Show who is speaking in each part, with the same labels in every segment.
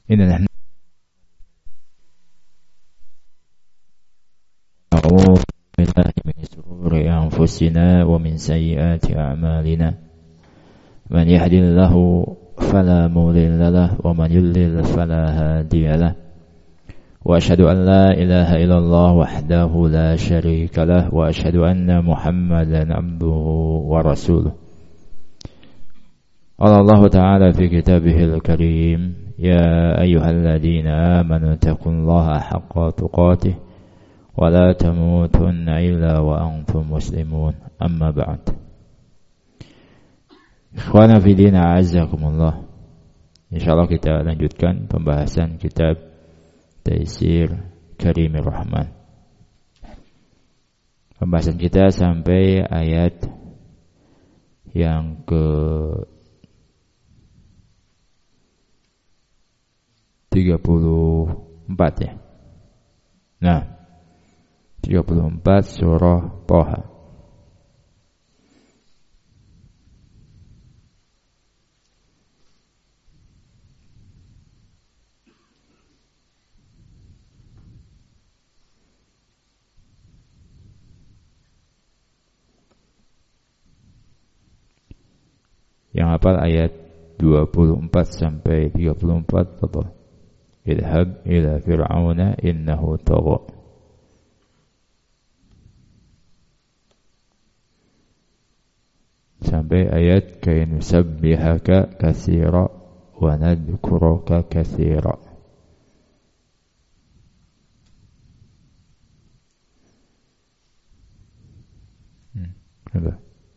Speaker 1: إننا نعوذ بالله من شرور أنفسنا ومن سيئات أعمالنا من يهد الله فلا مضل له ومن يضلل فلا هادي له وأشهد أن لا إله إلا الله وحده لا شريك له وأشهد أن محمدا عبده ورسوله قال الله تعالى في كتابه الكريم يا أيها الذين آمنوا اتقوا الله حق تقاته ولا تموتن إلا وأنتم مسلمون أما بعد Ikhwana fi din a'azzakumullah. Insyaallah kita lanjutkan pembahasan kitab Taisir Karimir Rahman. Pembahasan kita sampai ayat yang ke 34 ya. Nah, 34 surah Thaha. Yang hafal ayat 24 sampai 34 betul. Idhab ila fir'auna innahu tagha. Sampai ayat kay nusabbihaka katsira wa nadhkuruka katsira. Ada.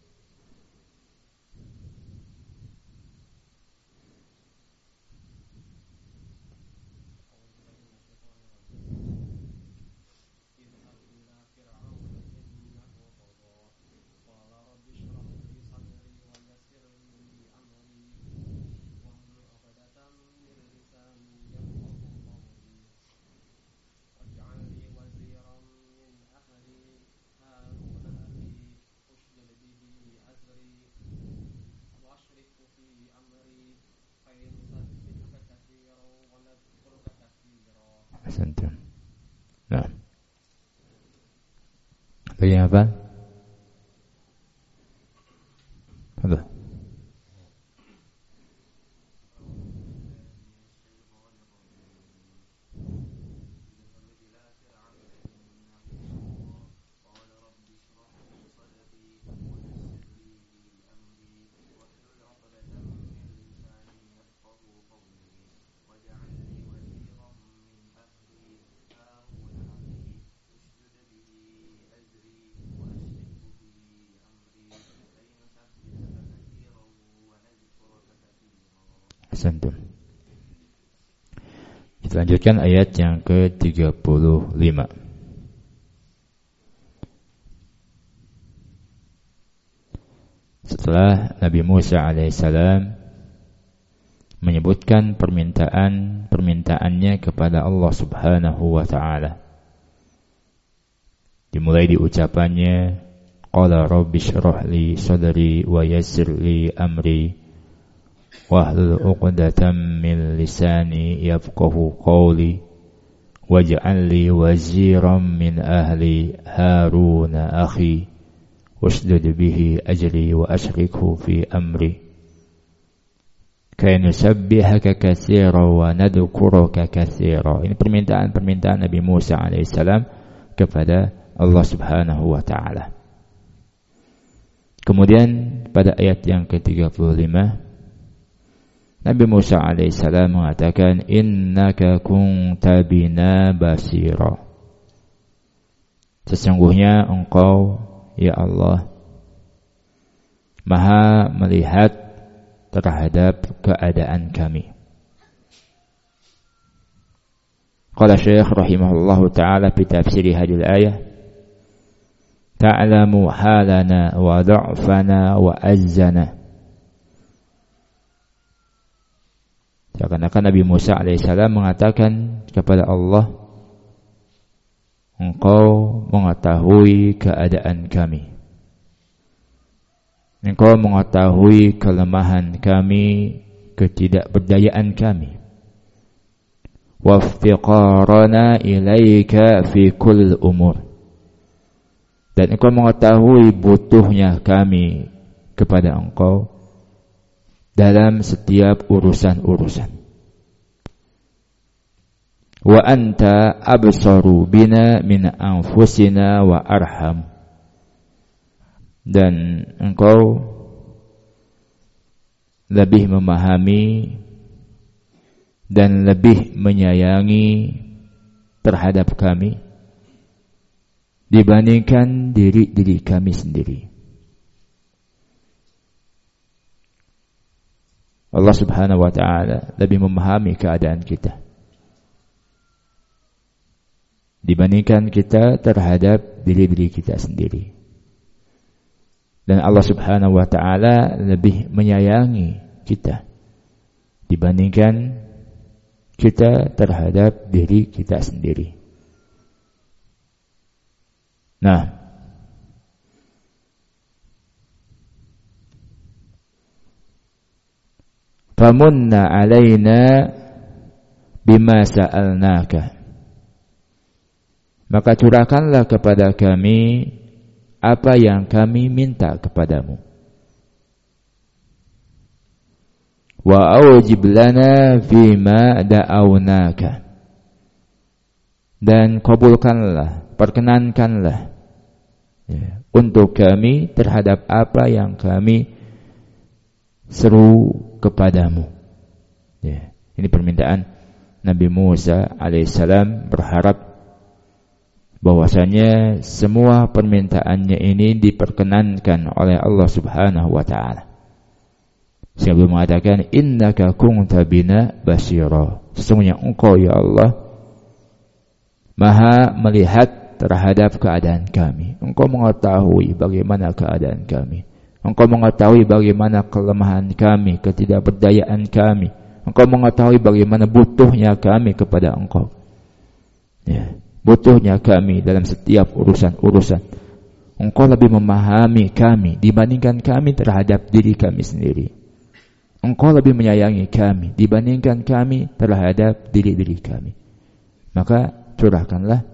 Speaker 1: Nah, lagi apa? Ada. Santum. Kita lanjutkan ayat yang ke-35. Setelah Nabi Musa alaihissalam menyebutkan permintaannya kepada Allah Subhanahu wa taala. Dimulai di ucapannya, qala rabbi shrah li sadri wa yassir li amri wahlul 'uqdatam min lisani yafqahu qawli waj'al li waziran min ahli Harun akhi washdud bihi ajri wa ashrikhu fi amri kay nusabbihaka katsiran wa nadhkuruka katsiran. Ini permintaan Nabi Musa alaihissalam kepada Allah Subhanahu wa taala. Kemudian pada ayat yang ke-35 Nabi Musa alaihissalam mengatakan innaka kunta bina basira. Sesungguhnya engkau ya Allah Maha melihat terhadap keadaan kami. Qala Syekh rahimahullahu taala fi tafsir hadhihi al-ayah ta'lamu halana wa dha'fana wa azzana. Seakan-akan Nabi Musa alaihissalam mengatakan kepada Allah, engkau mengetahui keadaan kami, engkau mengetahui kelemahan kami, ketidakberdayaan kami. waftiqarana ilaika fi kull umur. Dan engkau mengetahui butuhnya kami kepada engkau dalam setiap urusan-urusan. Wa anta absaru bina min anfusina wa arham. Dan engkau lebih memahami dan lebih menyayangi terhadap kami dibandingkan diri kami sendiri. Allah Subhanahu wa ta'ala lebih memahami keadaan kita dibandingkan kita terhadap diri kita sendiri. Dan Allah Subhanahu wa ta'ala lebih menyayangi kita dibandingkan kita terhadap diri kita sendiri. Nah, famunna alaina bima sa'alnaka. Maka curahkanlah kepada kami apa yang kami minta kepadamu. Wa awjib lana fima da'awnaka. Dan kabulkanlah, perkenankanlah untuk kami terhadap apa yang kami seru kepadamu. Ini permintaan Nabi Musa alaihissalam, berharap bahwasanya semua permintaannya ini diperkenankan oleh Allah Subhanahu wa ta'ala. Sehingga beliau mengatakan, innaka kunta bina basyira. Sesungguhnya engkau ya Allah maha melihat terhadap keadaan kami. Engkau mengetahui bagaimana keadaan kami. Engkau mengetahui bagaimana kelemahan kami, ketidakberdayaan kami. Engkau mengetahui bagaimana butuhnya kami kepada engkau. Butuhnya kami dalam setiap urusan-urusan. Engkau lebih memahami kami dibandingkan kami terhadap diri kami sendiri. Engkau lebih menyayangi kami dibandingkan kami terhadap diri kami. Maka curahkanlah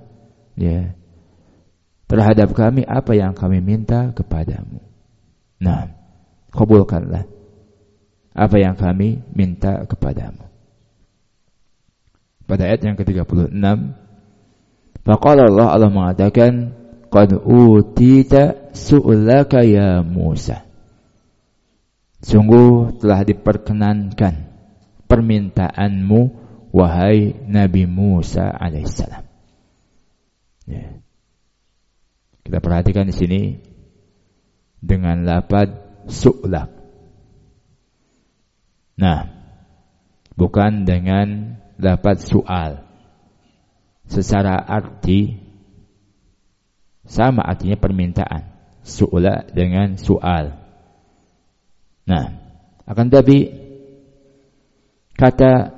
Speaker 1: terhadap kami apa yang kami minta kepadamu. Nah, kabulkanlah apa yang kami minta kepadamu. Pada ayat yang ke-36, faqala Allah mengatakan, qad utita su'laka ya Musa. Sungguh telah diperkenankan permintaanmu wahai Nabi Musa alaihissalam. Kita perhatikan di sini dengan lafaz su'lak. Nah, bukan dengan lafaz su'al. Secara arti sama artinya permintaan. Su'la dengan su'al. Nah, akan tapi kata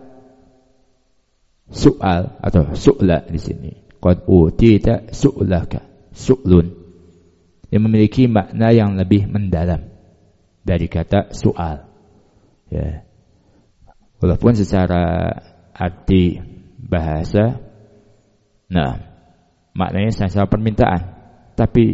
Speaker 1: su'al atau su'la di sini, qad utita su'laka, su'lun, yang memiliki makna yang lebih mendalam dari kata su'al. Walaupun secara arti bahasa, nah, maknanya sama-sama permintaan, tapi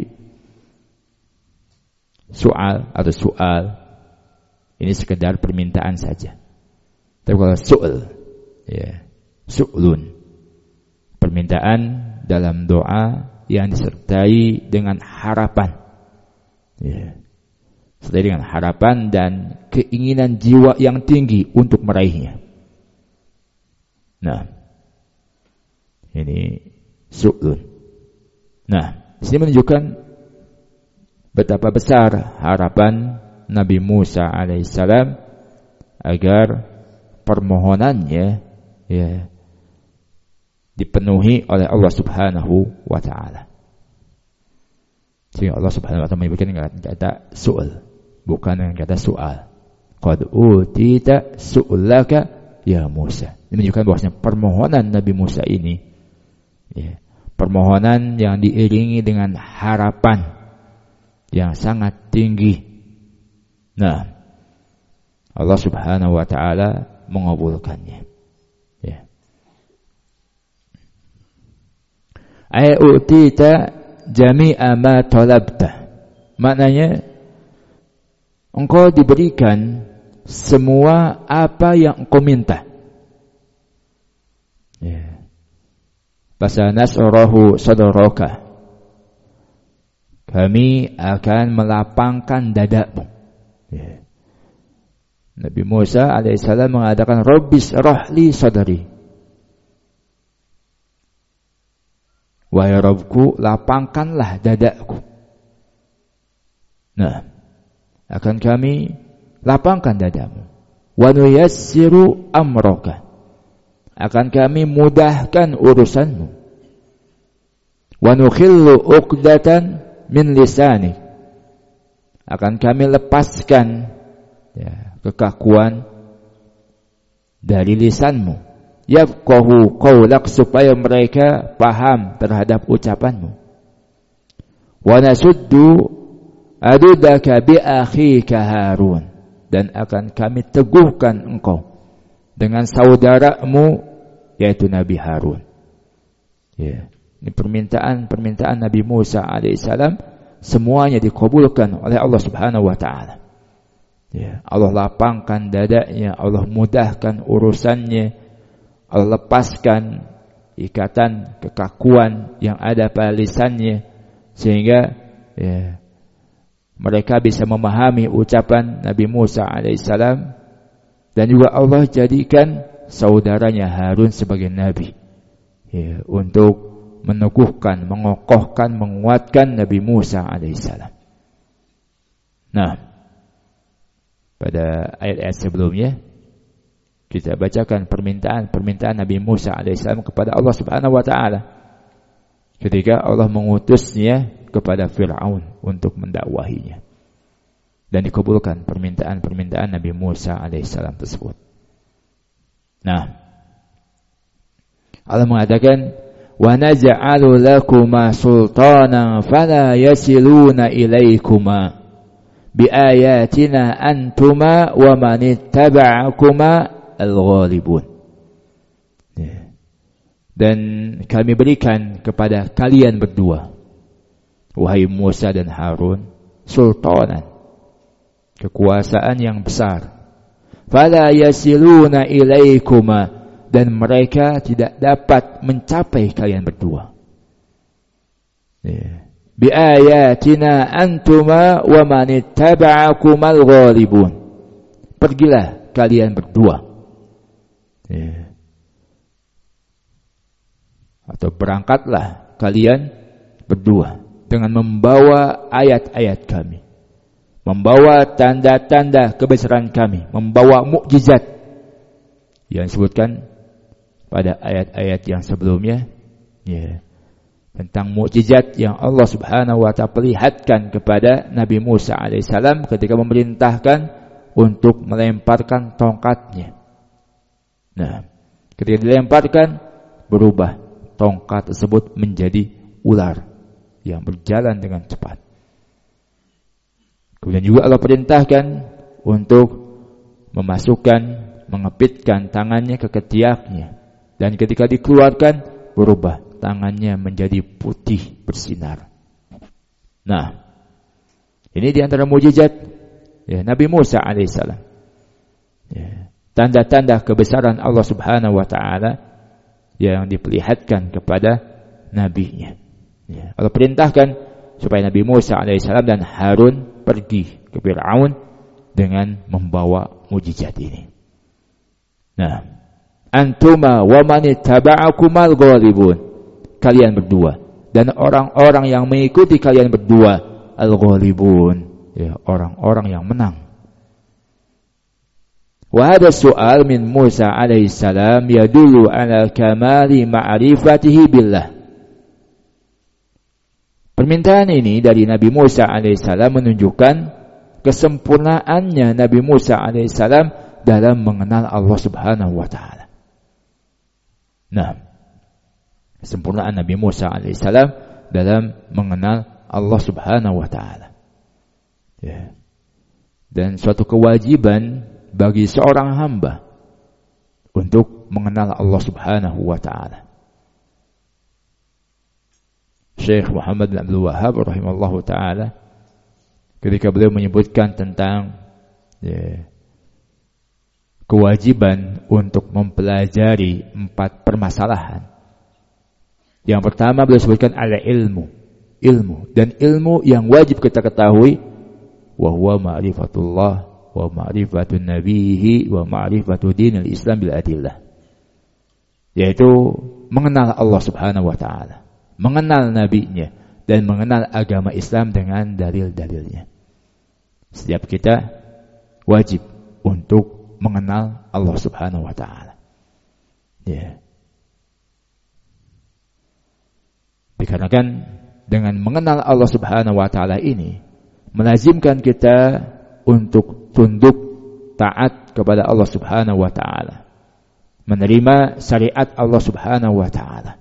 Speaker 1: su'al atau su'al ini sekedar permintaan saja. Tapi kalau su'l, su'lun, permintaan dalam doa yang disertai dengan harapan, disertai dengan harapan dan keinginan jiwa yang tinggi untuk meraihnya. Nah, ini su'lun. Nah, di sini menunjukkan betapa besar harapan Nabi Musa alaihissalam agar permohonannya dipenuhi oleh Allah Subhanahu wa ta'ala. Sehingga Allah Subhanahu wa ta'ala menyebutkan dengan kata su'al, bukan dengan kata su'al. Qad utita su'laka ya Musa. Ini menunjukkan bahwasanya permohonan Nabi Musa ini permohonan yang diiringi dengan harapan yang sangat tinggi. Nah, Allah Subhanahu wa ta'ala mengabulkannya. Ai utita jami'a ma talabta. Maknanya engkau diberikan semua apa yang engkau minta. Ya. Fasanasrahu sadraka. Kami akan melapangkan dadamu. Ya. Nabi Musa alaihissalam mengatakan Rabbis rahli sadri. Wahai Rabbku, lapangkanlah dadaku. Nah, akan kami lapangkan dadamu. Wa nuyassiru amraka. Akan kami mudahkan urusanmu. Wa nukhillu uqdatan min lisani. Akan kami lepaskan kekakuan dari lisanmu. Yafqahu qawlak, supaya mereka paham terhadap ucapanmu. Wa nasuddu adudaka bi akhika Harun, dan akan kami teguhkan engkau dengan saudaramu yaitu Nabi Harun. Ya, ini permintaan Nabi Musa alaihissalam semuanya dikabulkan oleh Allah Subhanahu wa taala. Ya, Allah lapangkan dadanya, Allah mudahkan urusannya. Allah lepaskan ikatan kekakuan yang ada pada lisannya sehingga mereka bisa memahami ucapan Nabi Musa alaihissalam, dan juga Allah jadikan saudaranya Harun sebagai nabi untuk meneguhkan, mengokohkan, menguatkan Nabi Musa alaihissalam. Nah, pada ayat-ayat sebelumnya kita bacakan permintaan Nabi Musa alaihissalam kepada Allah Subhanahu wa taala ketika Allah mengutusnya kepada Fir'aun untuk mendakwahinya, dan dikabulkan permintaan Nabi Musa alaihissalam tersebut. Nah, Allah mengatakan wa naj'alu lakuma sultanan fala yasiluna ilaikuma bi ayatina antuma wa man ittaba'akuma al-ghalibun. Dan kami berikan kepada kalian berdua, wahai Musa dan Harun, sultanan, kekuasaan yang besar. Fala yasiluna ilaikuma, dan mereka tidak dapat mencapai kalian berdua. Bi ayatina antuma wa man ittaba'akumal ghalibun. Pergilah kalian berdua. Atau berangkatlah kalian berdua dengan membawa ayat-ayat kami, membawa tanda-tanda kebesaran kami, membawa mukjizat yang disebutkan pada ayat-ayat yang sebelumnya, tentang mukjizat yang Allah Subhanahu wa taala perlihatkan kepada Nabi Musa alaihissalam ketika memerintahkan untuk melemparkan tongkatnya. Nah, ketika dilemparkan, berubah tongkat tersebut menjadi ular yang berjalan dengan cepat. Kemudian juga Allah perintahkan untuk memasukkan, mengepitkan tangannya ke ketiaknya, dan ketika dikeluarkan, berubah tangannya menjadi putih bersinar. Nah, ini di antara mukjizat Nabi Musa alaihissalam. Tanda-tanda kebesaran Allah Subhanahu wa taala yang diperlihatkan kepada nabinya. Allah perintahkan supaya Nabi Musa alaihissalam dan Harun pergi ke Fir'aun dengan membawa mukjizat ini. Nah, antuma wa man ittaba'akumal ghalibun, kalian berdua dan orang-orang yang mengikuti kalian berdua al-ghalibun, orang-orang yang menang. Wa hada su'al min Musa alaihissalam yadullu ala kamali ma'rifatihi billah. Permintaan ini dari Nabi Musa alaihissalam menunjukkan kesempurnaannya Nabi Musa alaihissalam dalam mengenal Allah Subhanahu wa taala. Nah, kesempurnaan Nabi Musa alaihissalam dalam mengenal Allah Subhanahu wa taala. Dan suatu kewajiban bagi seorang hamba untuk mengenal Allah Subhanahu wa taala. Syekh Muhammad bin Abdul Wahhab rahimallahu taala ketika beliau menyebutkan tentang kewajiban untuk mempelajari 4 permasalahan. Yang pertama beliau sebutkan ada ilmu dan ilmu yang wajib kita ketahui wa huwa ma'rifatullah wa ma'rifatun nabiyhi wa ma'rifatu dinil Islam bil adillah, yaitu mengenal Allah Subhanahu wa taala, mengenal nabinya dan mengenal agama Islam dengan dalil-dalilnya. Setiap kita wajib untuk mengenal Allah Subhanahu wa taala. Dikarenakan dengan mengenal Allah Subhanahu wa taala ini melazimkan kita untuk tunduk taat kepada Allah Subhanahu wa taala, menerima syariat Allah Subhanahu wa taala.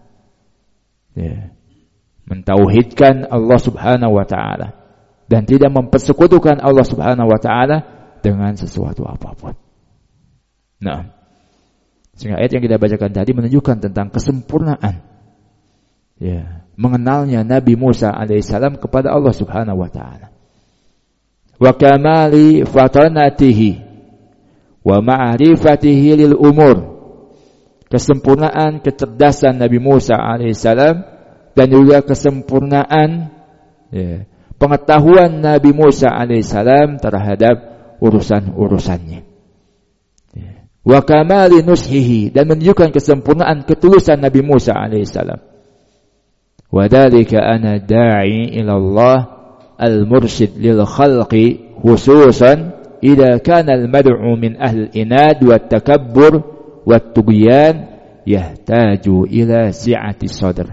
Speaker 1: Mentauhidkan Allah Subhanahu wa taala dan tidak mempersekutukan Allah Subhanahu wa taala dengan sesuatu apapun. Nah, sehingga ayat yang kita bacakan tadi menunjukkan tentang kesempurnaan mengenalnya Nabi Musa alaihissalam kepada Allah Subhanahu wa taala. Wa kamali fatanatihi wa ma'rifatihi lil umur, kesempurnaan kecerdasan Nabi Musa alaihissalam dan juga kesempurnaan pengetahuan Nabi Musa alaihissalam terhadap urusan-urusannya. Wa kamali nushihi, dan menunjukkan kesempurnaan ketulusan Nabi Musa alaihissalam. Wa dzalika ana da'i ila Allah al-mursyid lil khalqi khususan idza kana al-mad'u min ahli al-inad wa at-takabbur wa at-tughyan yahtaju ila si'ati sadr.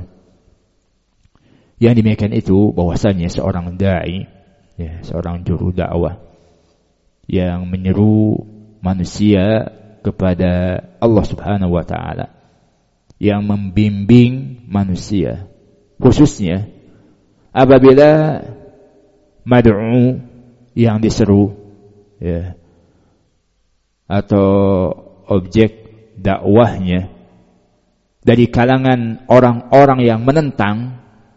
Speaker 1: Yang demikian itu bahwasanya seorang dai, seorang juru dakwah yang menyeru manusia kepada Allah Subhanahu wa taala, yang membimbing manusia, khususnya apabila mad'u yang diseru atau objek dakwahnya dari kalangan orang-orang yang menentang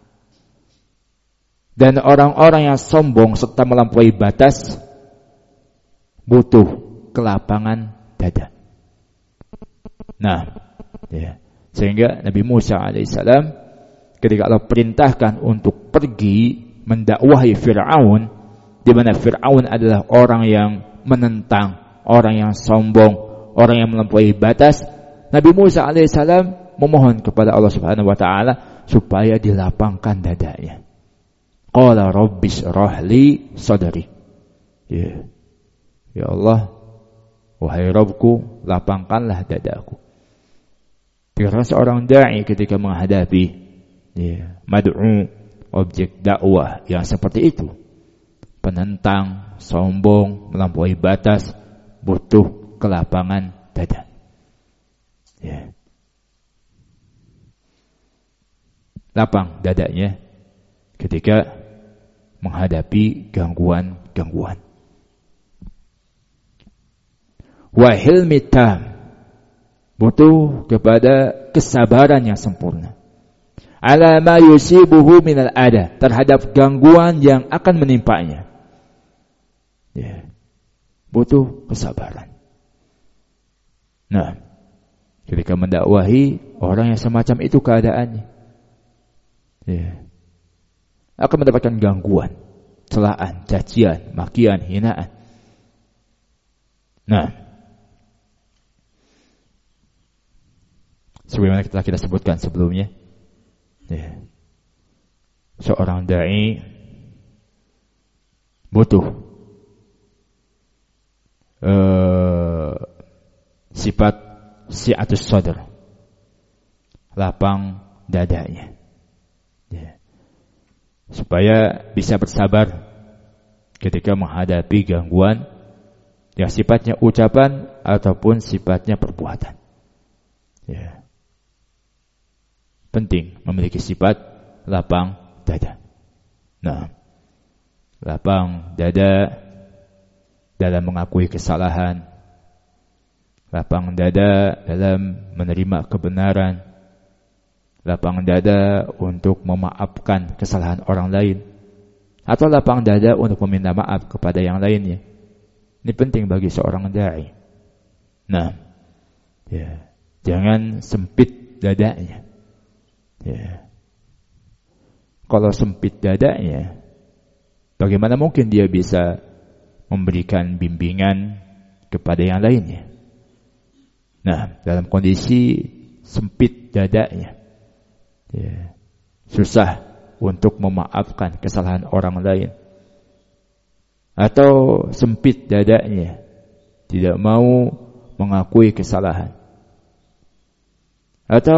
Speaker 1: dan orang-orang yang sombong serta melampaui batas, butuh kelapangan dada. Nah, sehingga Nabi Musa alaihissalam ketika Allah perintahkan untuk pergi mendakwahi Fir'aun, di mana Fir'aun adalah orang yang menentang, orang yang sombong, orang yang melampaui batas, Nabi Musa alaihissalam memohon kepada Allah Subhanahu wa taala supaya dilapangkan dadanya. Qala rabbis rahli sadri. Ya Allah, wahai Rabbku, lapangkanlah dadaku. Karena seorang dai ketika menghadapi mad'u, objek dakwah yang seperti itu, penentang, sombong, melampaui batas, butuh kelapangan dada. Lapang dadanya ketika menghadapi gangguan-gangguan. Wa hilmi tam, butuh kepada kesabaran yang sempurna. Ala ma yusibuhu minal ada, terhadap gangguan yang akan menimpanya. Butuh kesabaran. Nah, ketika mendakwahi orang yang semacam itu keadaannya, akan mendapatkan gangguan, celaan, cacian, makian, hinaan. Nah, sebagaimana telah kita sebutkan sebelumnya, seorang dai butuh sifat si'atus sadr, lapang dadanya, supaya bisa bersabar ketika menghadapi gangguan yang sifatnya ucapan ataupun sifatnya perbuatan. Penting memiliki sifat lapang dada. Nah, lapang dada dalam mengakui kesalahan, lapang dada dalam menerima kebenaran, lapang dada untuk memaafkan kesalahan orang lain, atau lapang dada untuk meminta maaf kepada yang lainnya. Ini penting bagi seorang dai. Nah, ya, jangan sempit dadanya. Ya. Kalau sempit dadanya, bagaimana mungkin dia bisa memberikan bimbingan kepada yang lainnya? Nah, dalam kondisi sempit dadanya, ya, susah untuk memaafkan kesalahan orang lain, atau sempit dadanya, tidak mau mengakui kesalahan, atau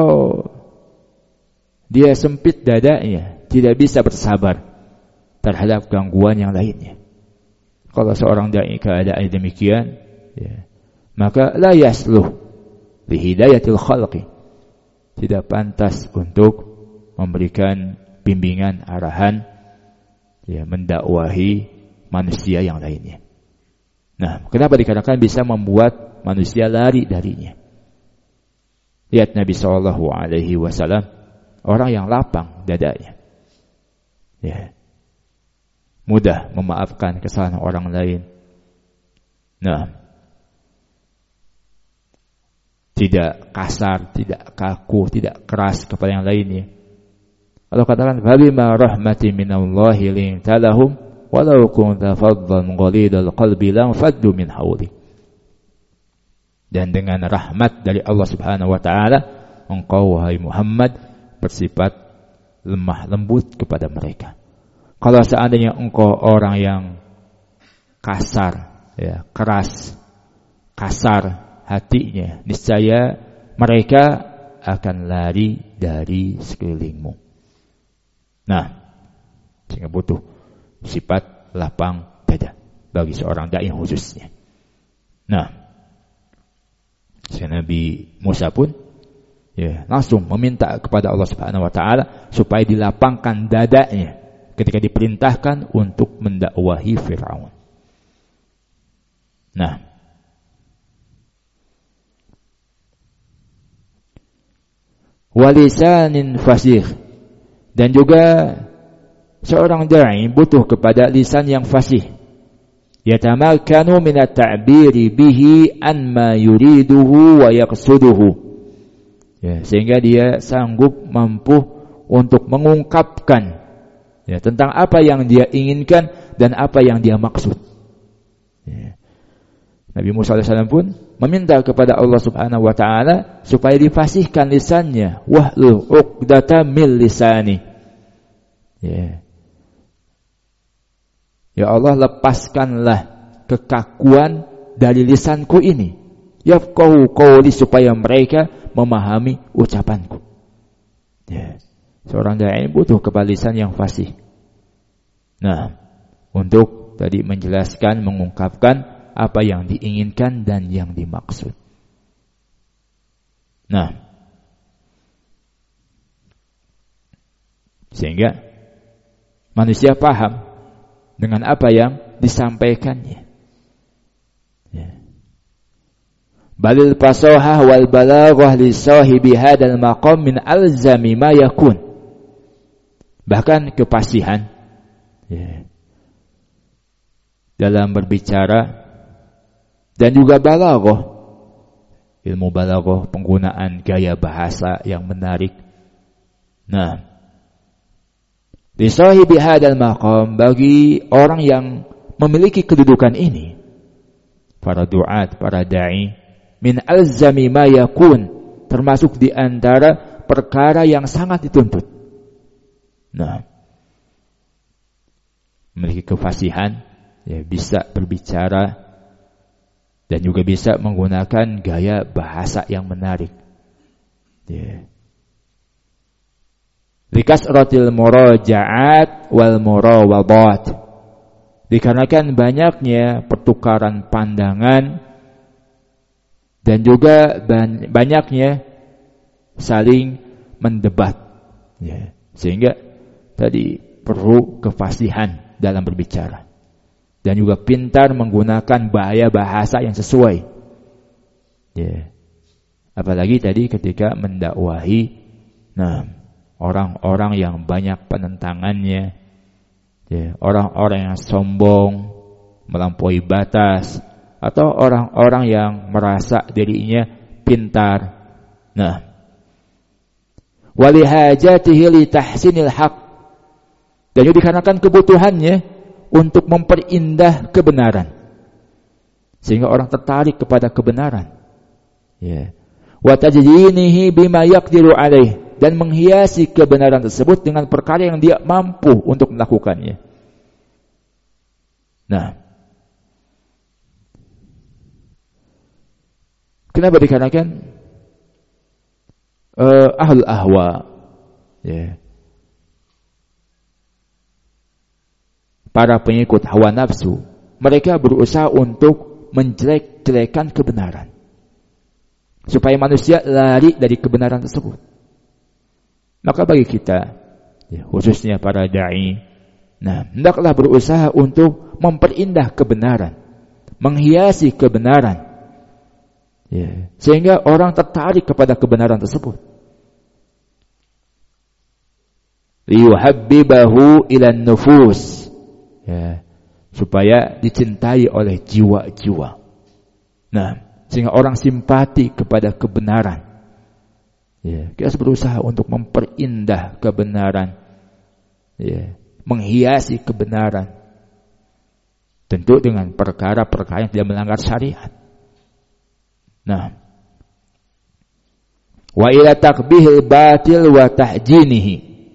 Speaker 1: dia sempit dadanya, tidak bisa bersabar terhadap gangguan yang lainnya. Kalau seorang dai keadaan demikian, ya, maka la yasluh li hidayatil khalqi, tidak pantas untuk memberikan bimbingan, arahan, ya, mendakwahi manusia yang lainnya. Nah, kenapa dikatakan bisa membuat manusia lari darinya? Lihat Nabi SAW, orang yang lapang dadanya, ya, mudah memaafkan kesalahan orang lain. Nah, tidak kasar, tidak kaku, tidak keras kepada yang lainnya. Allah katakan, "Fabima rahmatin minallahi linta lahum walau kunta faddan ghalidal qalbi lam faddu min hawli." Dan dengan rahmat dari Allah Subhanahu wa taala, engkau wahai Muhammad bersifat lemah lembut kepada mereka. Kalau seandainya engkau orang yang kasar, ya, keras, kasar hatinya, niscaya mereka akan lari dari sekelilingmu. Nah, sehingga butuh sifat lapang dada bagi seorang dai khususnya. Nah, Nabi Musa pun, ya, langsung meminta kepada Allah Subhanahu wa taala supaya dilapangkan dadanya ketika diperintahkan untuk mendakwahi Firaun. Nah, walisanin fasih, dan juga seorang dai butuh kepada lisan yang fasih, yatamakkanu min at-ta'biri bihi an ma yuriduhu wa yaqsuduhu, ya, sehingga dia sanggup mampu untuk mengungkapkan, ya, tentang apa yang dia inginkan dan apa yang dia maksud. Ya. Nabi Musa AS pun meminta kepada Allah Subhanahu wa taala supaya difasihkan lisannya, wahlul 'uqdatam min lisani. Ya. Ya Allah, lepaskanlah kekakuan dari lisanku ini. Yafqahu qawli, supaya mereka memahami ucapanku. Ya. Seorang dai butuh kepada lisan yang fasih. Nah, untuk tadi menjelaskan, mengungkapkan apa yang diinginkan dan yang dimaksud. Nah, sehingga manusia paham dengan apa yang disampaikannya. Ya. Balil fasahah wal balaghah li sahibi hadzal maqam min alzami ma yakun. Bahkan kefasihan, ya, dalam berbicara, dan juga balaghah, ilmu balaghah, penggunaan gaya bahasa yang menarik. Nah, li sahibi hadzal maqam, bagi orang yang memiliki kedudukan ini, para duat, para dai, min alzami ma yakun, termasuk di antara perkara yang sangat dituntut. Nah, memiliki kefasihan, ya, bisa berbicara dan juga bisa menggunakan gaya bahasa yang menarik. Ya. Likasratil muraja'at wal murawadat, dikarenakan banyaknya pertukaran pandangan dan juga banyaknya saling mendebat, ya, sehingga tadi perlu kefasihan dalam berbicara dan juga pintar menggunakan bahasa yang sesuai, ya. Apalagi tadi ketika mendakwahi, nah, orang-orang yang banyak penentangannya, ya, orang-orang yang sombong, melampaui batas, atau orang-orang yang merasa dirinya pintar. Nah, walihajatihi li tahsinil haq, dan itu dikarenakan kebutuhannya untuk memperindah kebenaran, sehingga orang tertarik kepada kebenaran. Ya. Wa tajdinihi bima yaqdiru alaih, dan menghiasi kebenaran tersebut dengan perkara yang dia mampu untuk melakukannya. Nah, kenapa dikarenakan ahlul ahwa, ya, para pengikut hawa nafsu, mereka berusaha untuk menjelek-jelekan kebenaran supaya manusia lari dari kebenaran tersebut. Maka bagi kita, ya, khususnya para da'i, nah, hendaklah berusaha untuk memperindah kebenaran, menghiasi kebenaran, ya, sehingga orang tertarik kepada kebenaran tersebut. Liyuhabbibahu ilan nufus, ya, supaya dicintai oleh jiwa-jiwa. Nah, sehingga orang simpati kepada kebenaran. Ya, kita harus berusaha untuk memperindah kebenaran, ya, menghiasi kebenaran, tentu dengan perkara-perkara yang tidak melanggar syariat. Nah, wa ila taqbihil batil wa tahjinihi,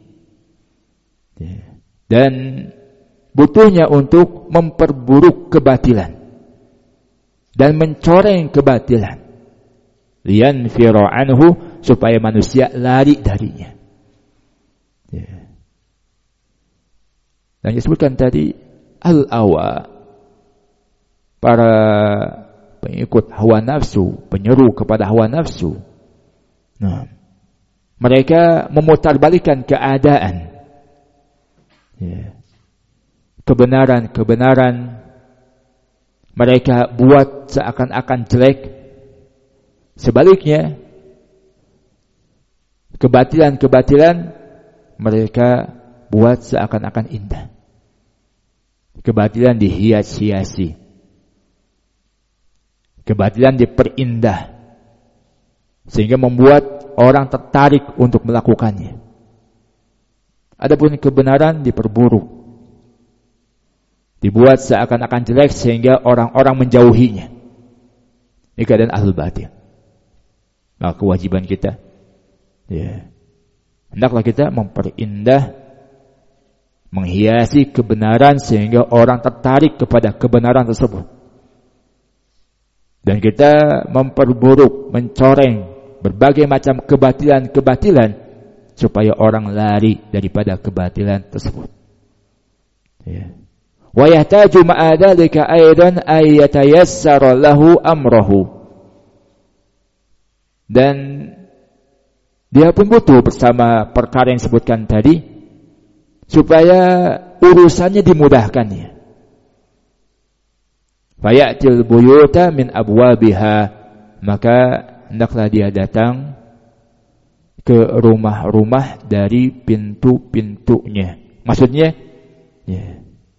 Speaker 1: ya, dan butuhnya untuk memperburuk kebatilan dan mencoreng kebatilan, liyanfiru anhu, supaya manusia lari darinya. Ya. Dan disebutkan tadi al-awa, para pengikut hawa nafsu, penyeru kepada hawa nafsu. Nah, mereka memutarbalikkan keadaan. Ya. Kebenaran-kebenaran mereka buat seakan-akan jelek. Sebaliknya, kebatilan-kebatilan mereka buat seakan-akan indah. Kebatilan dihias-hiasi, kebatilan diperindah, sehingga membuat orang tertarik untuk melakukannya. Adapun kebenaran diperburuk, dibuat seakan-akan jelek sehingga orang-orang menjauhinya. Ini keadaan ahlul batil. Maka kewajiban kita, ya, hendaklah kita memperindah, menghiasi kebenaran sehingga orang tertarik kepada kebenaran tersebut. Dan kita memperburuk, mencoreng berbagai macam kebatilan-kebatilan supaya orang lari daripada kebatilan tersebut. Ya. Wa yahtaju ma'a dzalika aidan ay yatayassara lahu amrahu. Dan dia pun butuh bersama perkara yang disebutkan tadi supaya urusannya dimudahkannya. Fayatil buyuta min abwabiha, maka hendaklah dia datang ke rumah-rumah dari pintu-pintunya. Maksudnya, ya,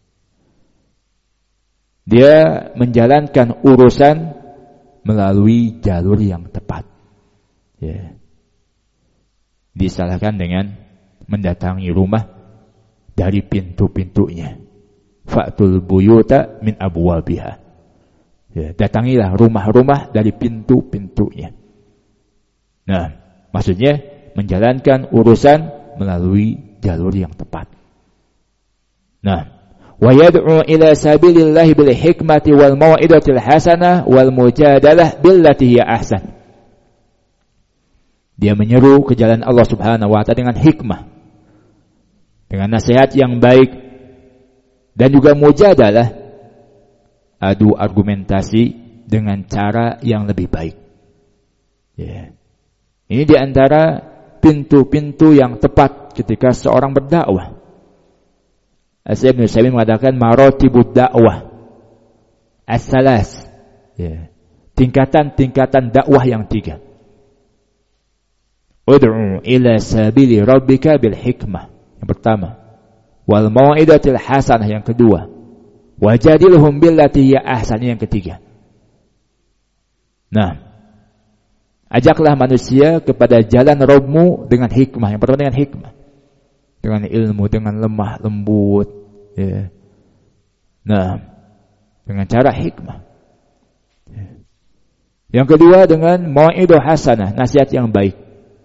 Speaker 1: dia menjalankan urusan melalui jalur yang tepat. Ya. Disalahkan dengan mendatangi rumah dari pintu-pintunya. Fa'tul buyuta min abwabiha. Ya, datangilah rumah-rumah dari pintu-pintunya. Nah, maksudnya menjalankan urusan melalui jalur yang tepat. Nah, wa yad'u ila sabilillahi bil hikmati wal mau'izatil hasanah wal mujadalah billati hiya ahsan. Dia menyeru ke jalan Allah Subhanahu wa ta'ala dengan hikmah, dengan nasihat yang baik, dan juga mujadalah, adu argumentasi dengan cara yang lebih baik. Ya. Ini di antara pintu-pintu yang tepat ketika seorang berdakwah. As-Ibn Sa'im mengatakan maratibud dakwah as-salas. Ya. Tingkatan-tingkatan dakwah yang 3. Ud'u ila sabili rabbika bil hikmah. Yang pertama. Wal mau'idatil hasanah yang kedua. Wajadilhum billati hiya ahsan yang ketiga. Nah, ajaklah manusia kepada jalan Rabbmu dengan hikmah. Yang pertama dengan hikmah. Dengan ilmu, dengan lemah lembut. Ya. Nah, dengan cara hikmah. Ya. Yang kedua dengan mau'idah hasanah, nasihat yang baik.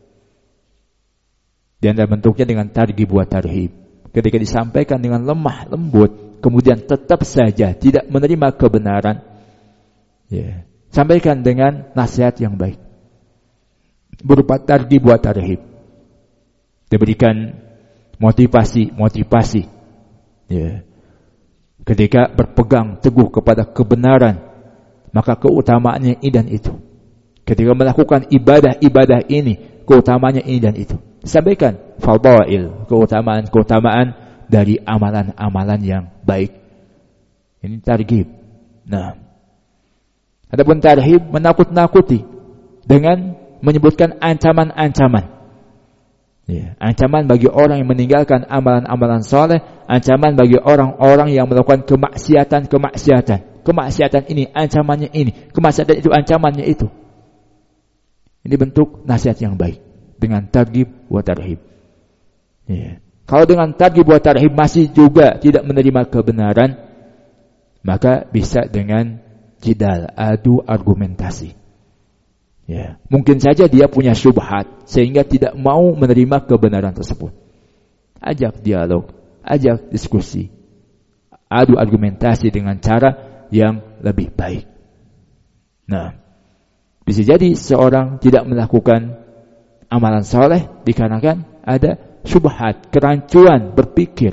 Speaker 1: Di antara bentuknya dengan targhib wa tarhib. Ketika disampaikan dengan lemah lembut, kemudian tetap saja tidak menerima kebenaran, ya, sampaikan dengan nasihat yang baik berupa targhib wa tarhib. Diberikan motivasi, ya. Ketika berpegang teguh kepada kebenaran, maka keutamaannya ini dan itu. Ketika melakukan ibadah ini, keutamaannya ini dan itu. Sampaikan fadail, keutamaan dari amalan-amalan yang baik. Ini targhib. Nah, adapun tarhib menakut-nakuti dengan menyebutkan ancaman-ancaman. Ya, ancaman bagi orang yang meninggalkan amalan-amalan saleh, ancaman bagi orang-orang yang melakukan kemaksiatan. Kemaksiatan ini ancamannya ini, kemaksiatan itu ancamannya itu. Ini bentuk nasihat yang baik dengan targhib wa tarhib. Ya. Kalau dengan targhib wa tarhib masih juga tidak menerima kebenaran, maka bisa dengan jidal, adu argumentasi. Ya, mungkin saja dia punya syubhat sehingga tidak mau menerima kebenaran tersebut. Ajak dialog, ajak diskusi, adu argumentasi dengan cara yang lebih baik. Nah, bisa jadi seorang tidak melakukan amalan soleh dikarenakan ada syubhat, kerancuan berpikir.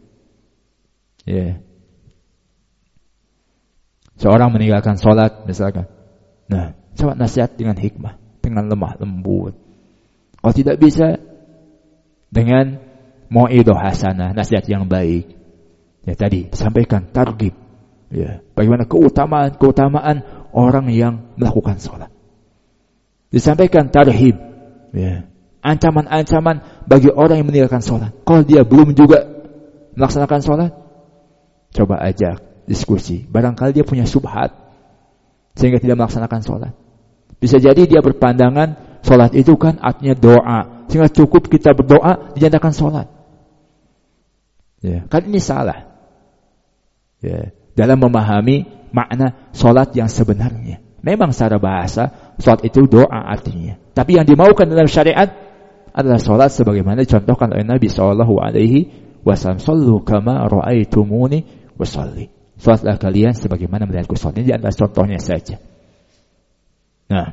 Speaker 1: Ya. Seorang meninggalkan sholat misalkan. Nah, coba nasihat dengan hikmah, dengan lemah lembut. Kalau tidak bisa, dengan mau'idah hasanah, nasihat yang baik. Ya tadi disampaikan targhib. Ya, bagaimana keutamaan orang yang melakukan sholat. Disampaikan tarhib. Ya, ancaman-ancaman bagi orang yang meninggalkan sholat. Kalau dia belum juga melaksanakan sholat, coba ajak diskusi. Barangkali dia punya syubhat sehingga tidak melaksanakan sholat. Bisa jadi dia berpandangan sholat itu kan artinya doa, sehingga cukup kita berdoa dinyatakan sholat. Ya, kan ini salah. Ya, dalam memahami makna sholat yang sebenarnya. Memang secara bahasa sholat itu doa artinya. Tapi yang dimaukan dalam syariat adalah sholat sebagaimana dicontohkan oleh Nabi SAW. Sallu kama ra'aitumuni wasalli. Sholatlah kalian sebagaimana melihatku sholat. Ini adalah contohnya saja. Nah,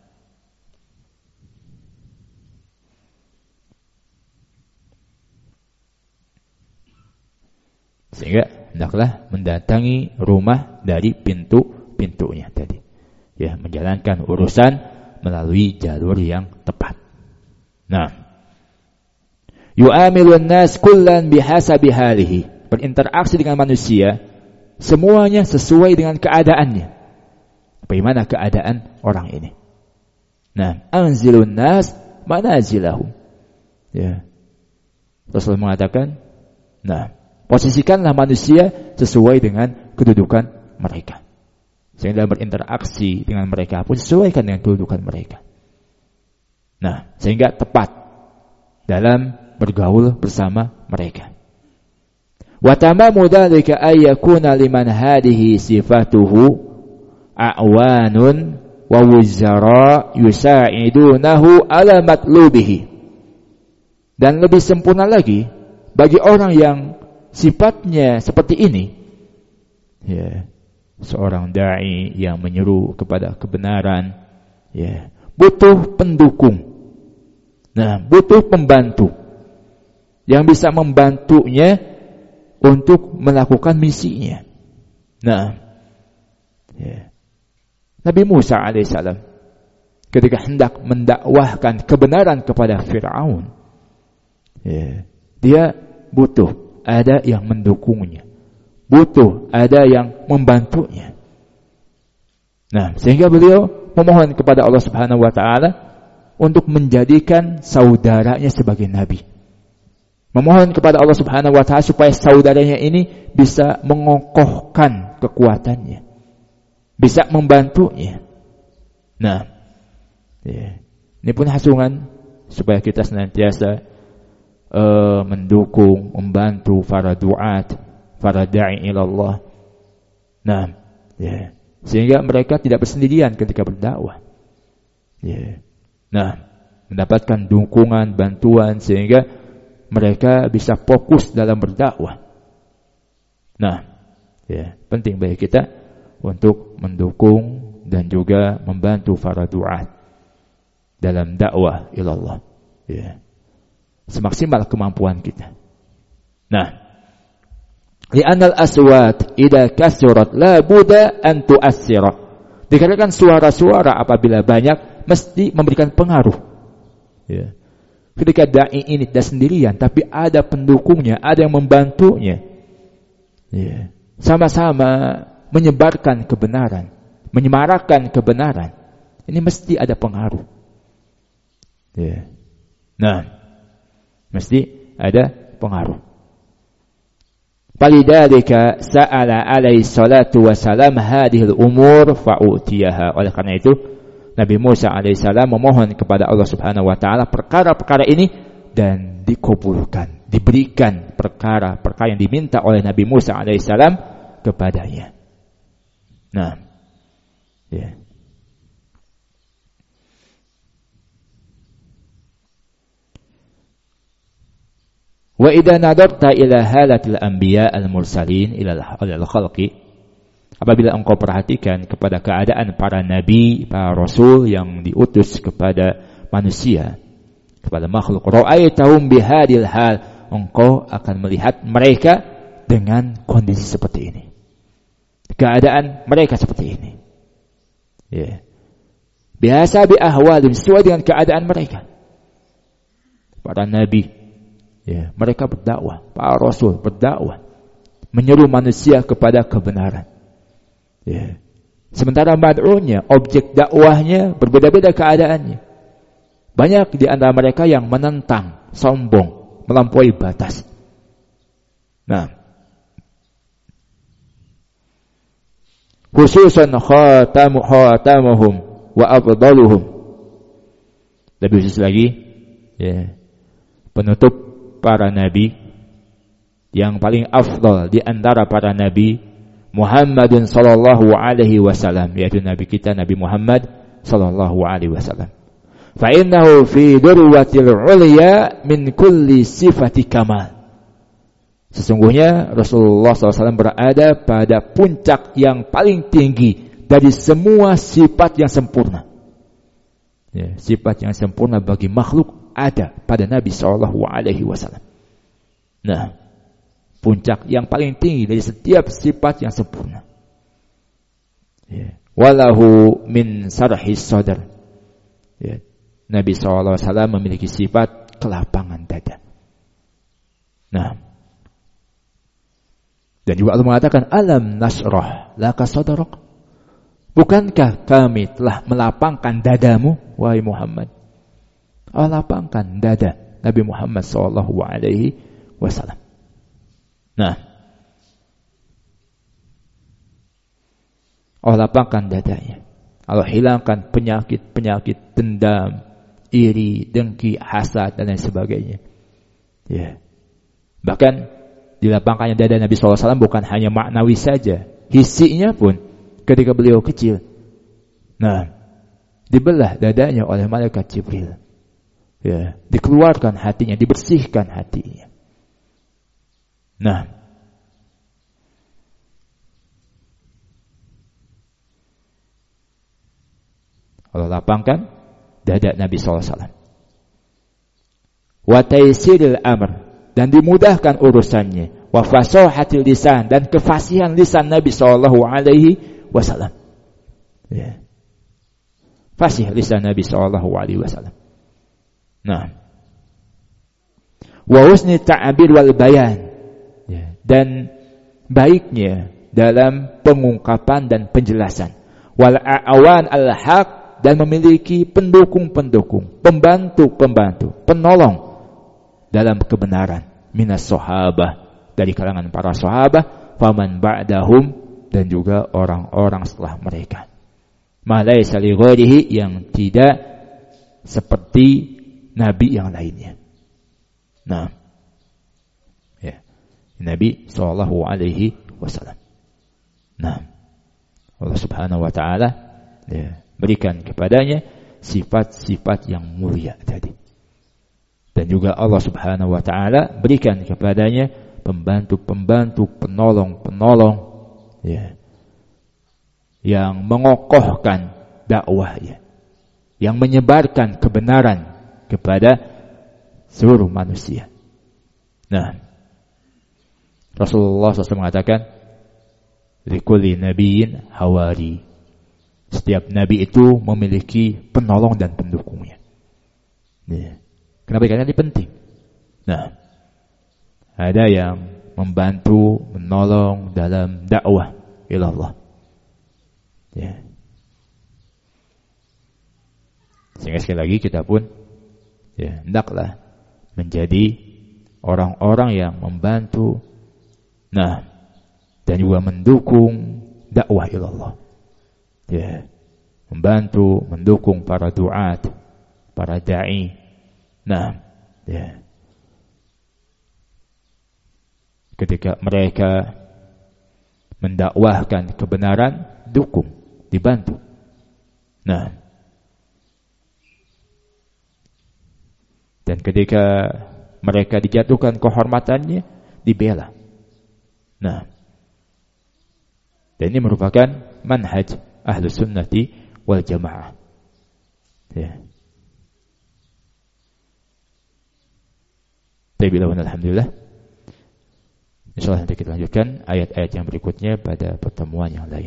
Speaker 1: sehingga hendaklah mendatangi rumah dari pintu-pintunya tadi. Ya, menjalankan urusan melalui jalur yang tepat. Nah, yu'amilun nas kullan bihasabi halihi. Berinteraksi dengan manusia semuanya sesuai dengan keadaannya. Bagaimana keadaan orang ini? Nah, anzilun nas manazilahum. Ya. Rasulullah mengatakan, nah, posisikanlah manusia sesuai dengan kedudukan mereka. Sehingga berinteraksi dengan mereka pun sesuaikan dengan kedudukan mereka. Nah, sehingga tepat dalam bergaul bersama mereka. Wa tamamu dzalika ay yakuna liman hadhihi sifatuhu a'wanun wa wuzara yusa'idunahu ala matlubihi. Dan lebih sempurna lagi bagi orang yang sifatnya seperti ini, ya, seorang dai yang menyeru kepada kebenaran, ya, butuh pendukung. Nah, butuh pembantu yang bisa membantunya untuk melakukan misinya. Nah, ya. Nabi Musa alaihissalam ketika hendak mendakwahkan kebenaran kepada Fir'aun, ya, dia butuh ada yang mendukungnya, butuh ada yang membantunya. Nah, sehingga beliau memohon kepada Allah Subhanahu wa taala untuk menjadikan saudaranya sebagai nabi. Memohon kepada Allah Subhanahu wa taala supaya saudaranya ini bisa mengokohkan kekuatannya, bisa membantunya. Nah, ini pun hasungan supaya kita senantiasa mendukung, membantu para duat, para da'i ilallah. Nah, sehingga mereka tidak bersendirian ketika berdakwah. Nah, mendapatkan dukungan, bantuan sehingga mereka bisa fokus dalam berdakwah. Nah, penting bagi kita untuk mendukung dan juga membantu para duat dalam dakwah ilallah. Semaksimal kemampuan kita. Nah, li'anal aswat idza kasurat la budda an tu'assira. Dikarenakan suara-suara apabila banyak mesti memberikan pengaruh. Ketika dai ini tidak sendirian tapi ada pendukungnya, ada yang membantunya. Sama-sama menyebarkan kebenaran, menyemarakan kebenaran. Ini mesti ada pengaruh. Nah, mesti ada pengaruh. Falidhalika sa'ala alaihi salatu wassalam hadhil umur fa'utiyaha. Oleh karena itu Nabi Musa alaihissalam memohon kepada Allah Subhanahu wa taala perkara-perkara ini dan dikabulkan, diberikan perkara-perkara yang diminta oleh Nabi Musa alaihissalam kepadanya. Nah, wa idza nadarta ila halatil anbiya al-mursalin ila al-khalqi, apabila engkau perhatikan kepada keadaan para nabi, para rasul yang diutus kepada manusia, kepada makhluk, ra'aitahum bihadil hal, engkau akan melihat mereka dengan kondisi seperti ini. Keadaan mereka seperti ini. Biasa bi ahwalim, sesuai dengan keadaan mereka. Para nabi, mereka berdakwah, para rasul berdakwah, menyeru manusia kepada kebenaran. Sementara mad'unya, objek dakwahnya berbeda-beda keadaannya. Banyak di antara mereka yang menentang, sombong, melampaui batas. Nah, khususan khatamuhum wa afdaluhum. Lebih khusus lagi, penutup para nabi yang paling afdal di antara para nabi, Muhammadun sallallahu alaihi wasallam, yaitu nabi kita Nabi Muhammad sallallahu alaihi wasallam. Fa innahu fi durwatil ulya min kulli sifati kamal. Sesungguhnya Rasulullah SAW berada pada puncak yang paling tinggi dari semua sifat yang sempurna. Sifat yang sempurna bagi makhluk ada pada Nabi Sallallahu Alaihi Wasallam. Nah, puncak yang paling tinggi dari setiap sifat yang sempurna. Walahu min sarhis sadar. Nabi Sallallahu Alaihi Wasallam memiliki sifat kelapangan dada. Nah, dan juga Allah mengatakan, alam nasrah laka sadrak. Bukankah kami telah melapangkan dadamu, wahai Muhammad? Allah lapangkan dada Nabi Muhammad sallallahu alaihi wasallam. Nah, Allah lapangkan dadanya. Allah hilangkan penyakit-penyakit dendam, iri, dengki, hasad dan lain sebagainya. Bahkan dilapangkannya dada Nabi sallallahu alaihi wasallam bukan hanya maknawi saja, hisinya pun ketika beliau kecil. Nah, dibelah dadanya oleh malaikat Jibril. Dikeluarkan hatinya, dibersihkan hatinya. Nah, Allah lapangkan dada Nabi sallallahu alaihi wasallam. Wa taysiril amr, dan dimudahkan urusannya. Wa fasahatil lisan, dan kefasihan lisan Nabi sallallahu alaihi wasallam. Fasih lisan Nabi sallallahu alaihi wasallam. Nah, wa husni ta'bir wal bayan, dan baiknya dalam pengungkapan dan penjelasan. Wal a'wan al-haq, dan memiliki pendukung-pendukung, pembantu-pembantu, penolong dalam kebenaran. Minas sahabah, dari kalangan para sahabat, faman ba'dahum, dan juga orang-orang setelah mereka. Ma laisa li ghairihi, yang tidak seperti nabi yang lainnya. Nah, ya, Nabi sallallahu alaihi wasallam. Nah, Allah Subhanahu wa taala ya, berikan kepadanya sifat-sifat yang mulia tadi. Dan juga Allah Subhanahu wa taala berikan kepadanya pembantu-pembantu, penolong-penolong ya, yang mengokohkan dakwahnya, yang menyebarkan kebenaran kepada seluruh manusia. Nah, Rasulullah SAW mengatakan, likulli nabiyyin hawari. Setiap nabi itu memiliki penolong dan pendukungnya. Ya. Kenapa? Karena ini penting. Nah, ada yang membantu, menolong dalam dakwah ilallah. Ya. Sehingga sekali lagi kita pun ya, hendaklah menjadi orang-orang yang membantu, nah, dan juga mendukung dakwah ilallah. Ya, membantu, mendukung para duat, para da'i. Nah, ya, ketika mereka mendakwahkan kebenaran, dukung, dibantu. Nah, dan ketika mereka dijatuhkan kehormatannya, dibela. Nah, dan ini merupakan manhaj Ahlus Sunnati wal Jamaah. Ya. Alhamdulillah. Insyaallah nanti kita lanjutkan ayat-ayat yang berikutnya pada pertemuan yang lain.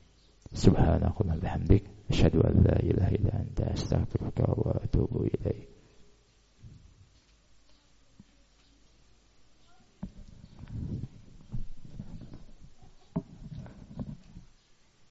Speaker 1: Subhanakallahumma wa bihamdik, asyhadu an la ilaha illa anta, astaghfiruka wa atubu ilaik.